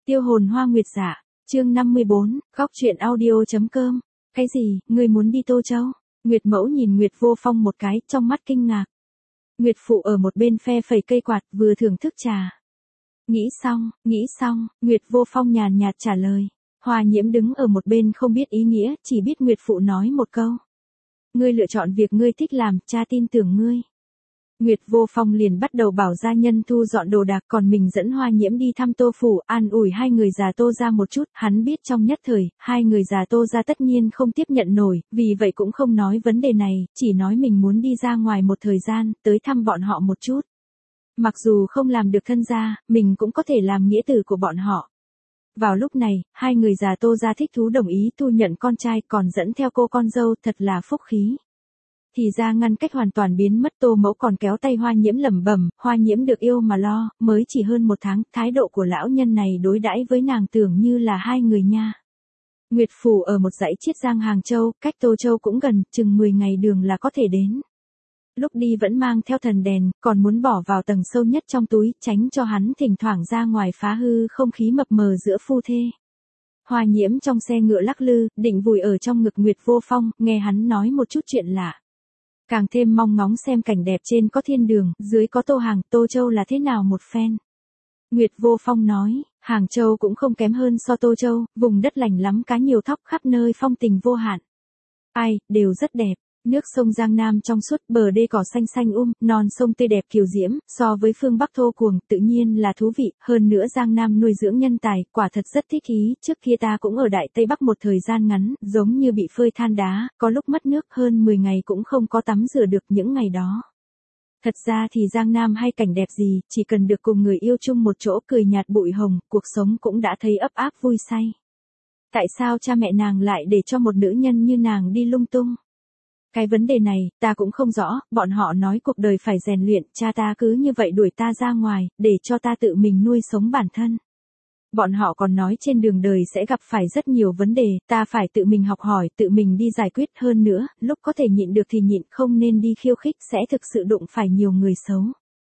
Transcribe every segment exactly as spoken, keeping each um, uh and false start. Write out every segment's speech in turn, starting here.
Tiêu hồn hoa nguyệt dạ, chương năm mươi bốn, góc truyện audio.com. Cái gì, ngươi muốn đi Tô Châu? Nguyệt Mẫu nhìn Nguyệt Vô Phong một cái, trong mắt kinh ngạc. Nguyệt Phụ ở một bên phe phẩy cây quạt, vừa thưởng thức trà. Nghĩ xong, nghĩ xong, Nguyệt Vô Phong nhàn nhạt trả lời. Hoa Nhiễm đứng ở một bên không biết ý nghĩa, chỉ biết Nguyệt Phụ nói một câu. Ngươi lựa chọn việc ngươi thích làm, cha tin tưởng ngươi. Nguyệt Vô Phong liền bắt đầu bảo gia nhân thu dọn đồ đạc, còn mình dẫn Hoa Nhiễm đi thăm Tô phủ, an ủi hai người già Tô gia một chút, hắn biết trong nhất thời, hai người già Tô gia tất nhiên không tiếp nhận nổi, vì vậy cũng không nói vấn đề này, chỉ nói mình muốn đi ra ngoài một thời gian, tới thăm bọn họ một chút. Mặc dù không làm được thân gia, mình cũng có thể làm nghĩa tử của bọn họ. Vào lúc này, hai người già Tô gia thích thú đồng ý thu nhận con trai, còn dẫn theo cô con dâu, thật là phúc khí. Thì ra ngăn cách hoàn toàn biến mất, Tô Mẫu còn kéo tay Hoa Nhiễm lẩm bẩm, Hoa Nhiễm được yêu mà lo, mới chỉ hơn một tháng, thái độ của lão nhân này đối đãi với nàng tưởng như là hai người nha. Nguyệt phủ ở một dãy Chiết Giang Hàng Châu, cách Tô Châu cũng gần, chừng mười ngày đường là có thể đến. Lúc đi vẫn mang theo thần đèn, còn muốn bỏ vào tầng sâu nhất trong túi, tránh cho hắn thỉnh thoảng ra ngoài phá hư không khí mập mờ giữa phu thê. Hoa Nhiễm trong xe ngựa lắc lư, định vùi ở trong ngực Nguyệt Vô Phong, nghe hắn nói một chút chuyện lạ. Càng thêm mong ngóng xem cảnh đẹp, trên có thiên đường, dưới có Tô Hàng, Tô Châu là thế nào một phen. Nguyệt Vô Phong nói, Hàng Châu cũng không kém hơn so Tô Châu, vùng đất lành lắm, cá nhiều thóc khắp nơi, phong tình vô hạn. Ai, đều rất đẹp. Nước sông Giang Nam trong suốt, bờ đê cỏ xanh xanh um, non sông tươi đẹp kiều diễm, so với phương Bắc thô cuồng, tự nhiên là thú vị, hơn nữa Giang Nam nuôi dưỡng nhân tài, quả thật rất thích ý, trước kia ta cũng ở Đại Tây Bắc một thời gian ngắn, giống như bị phơi than đá, có lúc mất nước hơn mười ngày cũng không có tắm rửa được những ngày đó. Thật ra thì Giang Nam hay cảnh đẹp gì, chỉ cần được cùng người yêu chung một chỗ cười nhạt bụi hồng, cuộc sống cũng đã thấy ấp áp vui say. Tại sao cha mẹ nàng lại để cho một nữ nhân như nàng đi lung tung? Cái vấn đề này, ta cũng không rõ, bọn họ nói cuộc đời phải rèn luyện, cha ta cứ như vậy đuổi ta ra ngoài, để cho ta tự mình nuôi sống bản thân. Bọn họ còn nói trên đường đời sẽ gặp phải rất nhiều vấn đề, ta phải tự mình học hỏi, tự mình đi giải quyết, hơn nữa, lúc có thể nhịn được thì nhịn, không nên đi khiêu khích, sẽ thực sự đụng phải nhiều người xấu.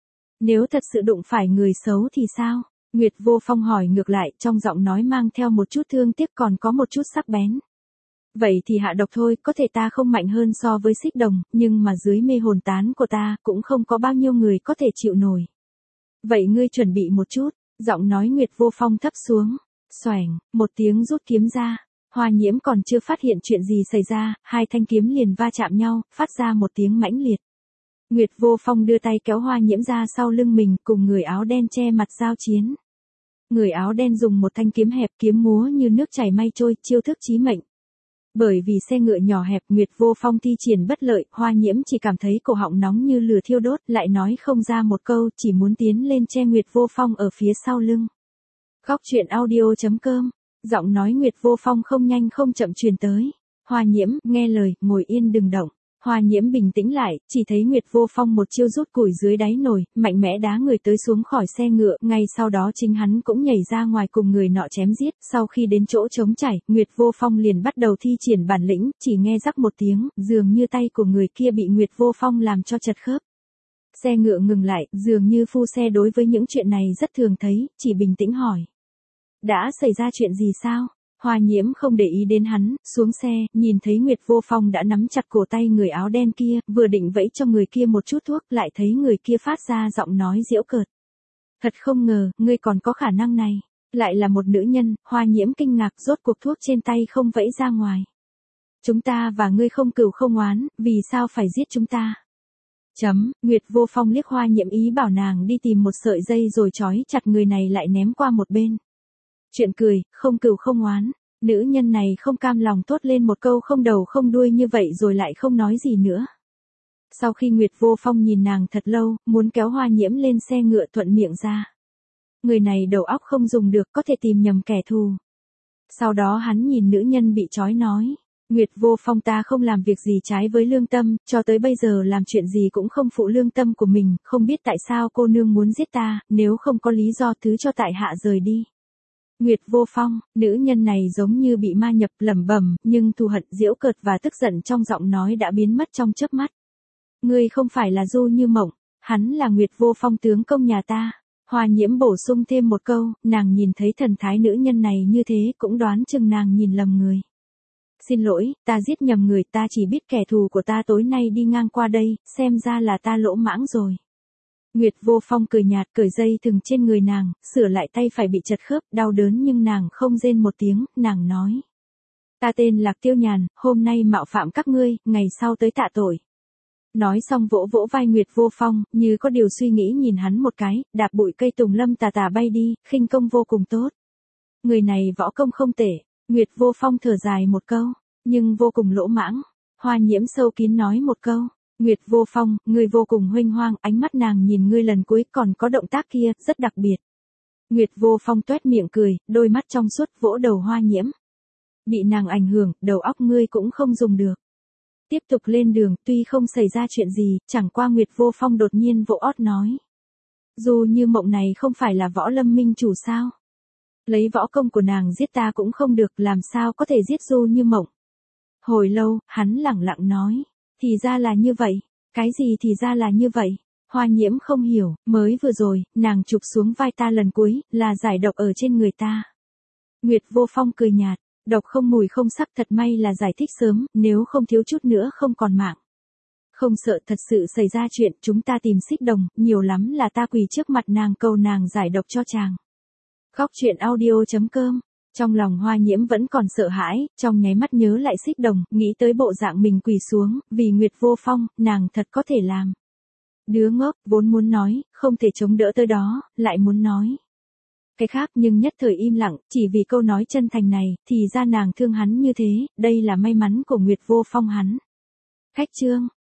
Nếu thật sự đụng phải người xấu thì sao? Nguyệt Vô Phong hỏi ngược lại, trong giọng nói mang theo một chút thương tiếc, còn có một chút sắc bén. Vậy thì hạ độc thôi, có thể ta không mạnh hơn so với Xích Đồng, nhưng mà dưới mê hồn tán của ta, cũng không có bao nhiêu người có thể chịu nổi. Vậy ngươi chuẩn bị một chút, giọng nói Nguyệt Vô Phong thấp xuống, xoẻng, một tiếng rút kiếm ra, Hoa Nhiễm còn chưa phát hiện chuyện gì xảy ra, hai thanh kiếm liền va chạm nhau, phát ra một tiếng mãnh liệt. Nguyệt Vô Phong đưa tay kéo Hoa Nhiễm ra sau lưng mình, cùng người áo đen che mặt giao chiến. Người áo đen dùng một thanh kiếm hẹp, kiếm múa như nước chảy mây trôi, chiêu thức chí mệnh. Bởi vì xe ngựa nhỏ hẹp, Nguyệt Vô Phong thi triển bất lợi, Hoa Nhiễm chỉ cảm thấy cổ họng nóng như lửa thiêu đốt, lại nói không ra một câu, chỉ muốn tiến lên che Nguyệt Vô Phong ở phía sau lưng. Góc truyện audio.com, giọng nói Nguyệt Vô Phong không nhanh không chậm truyền tới. Hoa Nhiễm, nghe lời, ngồi yên đừng động. Hoa Nhiễm bình tĩnh lại, chỉ thấy Nguyệt Vô Phong một chiêu rút củi dưới đáy nồi, mạnh mẽ đá người tới xuống khỏi xe ngựa, ngay sau đó chính hắn cũng nhảy ra ngoài cùng người nọ chém giết, sau khi đến chỗ trống chảy, Nguyệt Vô Phong liền bắt đầu thi triển bản lĩnh, chỉ nghe rắc một tiếng, dường như tay của người kia bị Nguyệt Vô Phong làm cho chật khớp. Xe ngựa ngừng lại, dường như phu xe đối với những chuyện này rất thường thấy, chỉ bình tĩnh hỏi. Đã xảy ra chuyện gì sao? Hoa Nhiễm không để ý đến hắn, xuống xe, nhìn thấy Nguyệt Vô Phong đã nắm chặt cổ tay người áo đen kia, vừa định vẫy cho người kia một chút thuốc, lại thấy người kia phát ra giọng nói giễu cợt. Thật không ngờ, ngươi còn có khả năng này. Lại là một nữ nhân, Hoa Nhiễm kinh ngạc, rốt cuộc thuốc trên tay không vẫy ra ngoài. Chúng ta và ngươi không cừu không oán, vì sao phải giết chúng ta? Chấm, Nguyệt Vô Phong liếc Hoa Nhiễm ý bảo nàng đi tìm một sợi dây rồi trói chặt người này lại ném qua một bên. Chuyện cười, không cừu không oán, nữ nhân này không cam lòng thốt lên một câu không đầu không đuôi như vậy rồi lại không nói gì nữa. Sau khi Nguyệt Vô Phong nhìn nàng thật lâu, muốn kéo Hoa Nhiễm lên xe ngựa thuận miệng ra. Người này đầu óc không dùng được, có thể tìm nhầm kẻ thù. Sau đó hắn nhìn nữ nhân bị trói nói. Nguyệt Vô Phong, ta không làm việc gì trái với lương tâm, cho tới bây giờ làm chuyện gì cũng không phụ lương tâm của mình, không biết tại sao cô nương muốn giết ta, nếu không có lý do thứ cho tại hạ rời đi. Nguyệt Vô Phong, nữ nhân này giống như bị ma nhập, lẩm bẩm, nhưng thù hận, giễu cợt và tức giận trong giọng nói đã biến mất trong chớp mắt. Ngươi không phải là Du Như Mộng, hắn là Nguyệt Vô Phong tướng công nhà ta. Hoa Nhiễm bổ sung thêm một câu, nàng nhìn thấy thần thái nữ nhân này như thế cũng đoán chừng nàng nhìn lầm người. Xin lỗi, ta giết nhầm người, ta chỉ biết kẻ thù của ta tối nay đi ngang qua đây, xem ra là ta lỗ mãng rồi. Nguyệt Vô Phong cười nhạt, cởi dây thừng trên người nàng, sửa lại tay phải bị chật khớp, đau đớn nhưng nàng không rên một tiếng, nàng nói. Ta tên Lạc Tiêu Nhàn, hôm nay mạo phạm các ngươi, ngày sau tới tạ tội. Nói xong vỗ vỗ vai Nguyệt Vô Phong, như có điều suy nghĩ nhìn hắn một cái, đạp bụi cây tùng lâm tà tà bay đi, khinh công vô cùng tốt. Người này võ công không tệ, Nguyệt Vô Phong thở dài một câu, nhưng vô cùng lỗ mãng. Hoa Nhiễm sâu kín nói một câu, Nguyệt Vô Phong, ngươi vô cùng huênh hoang, ánh mắt nàng nhìn ngươi lần cuối còn có động tác kia, rất đặc biệt. Nguyệt Vô Phong toét miệng cười, đôi mắt trong suốt vỗ đầu Hoa Nhiễm. Bị nàng ảnh hưởng, đầu óc ngươi cũng không dùng được. Tiếp tục lên đường, tuy không xảy ra chuyện gì, chẳng qua Nguyệt Vô Phong đột nhiên vỗ ót nói. Dù Như Mộng này không phải là Võ Lâm minh chủ sao? Lấy võ công của nàng giết ta cũng không được, làm sao có thể giết Du Như Mộng? Hồi lâu, hắn lẳng lặng nói. Thì ra là như vậy. Cái gì thì ra là như vậy? Hoa Nhiễm không hiểu, mới vừa rồi, nàng chụp xuống vai ta lần cuối, là giải độc ở trên người ta. Nguyệt Vô Phong cười nhạt. Độc không mùi không sắc, thật may là giải thích sớm, nếu không thiếu chút nữa không còn mạng. Không sợ thật sự xảy ra chuyện, chúng ta tìm Xích Đồng, nhiều lắm là ta quỳ trước mặt nàng cầu nàng giải độc cho chàng. Khóc chuyện audio chấm com. Trong lòng Hoa Nhiễm vẫn còn sợ hãi, trong nháy mắt nhớ lại Xích Đồng, nghĩ tới bộ dạng mình quỳ xuống, vì Nguyệt Vô Phong, nàng thật có thể làm. Đứa ngốc, vốn muốn nói, không thể chống đỡ tới đó, lại muốn nói. Cái khác nhưng nhất thời im lặng, chỉ vì câu nói chân thành này, thì ra nàng thương hắn như thế, đây là may mắn của Nguyệt Vô Phong hắn. Khách chương.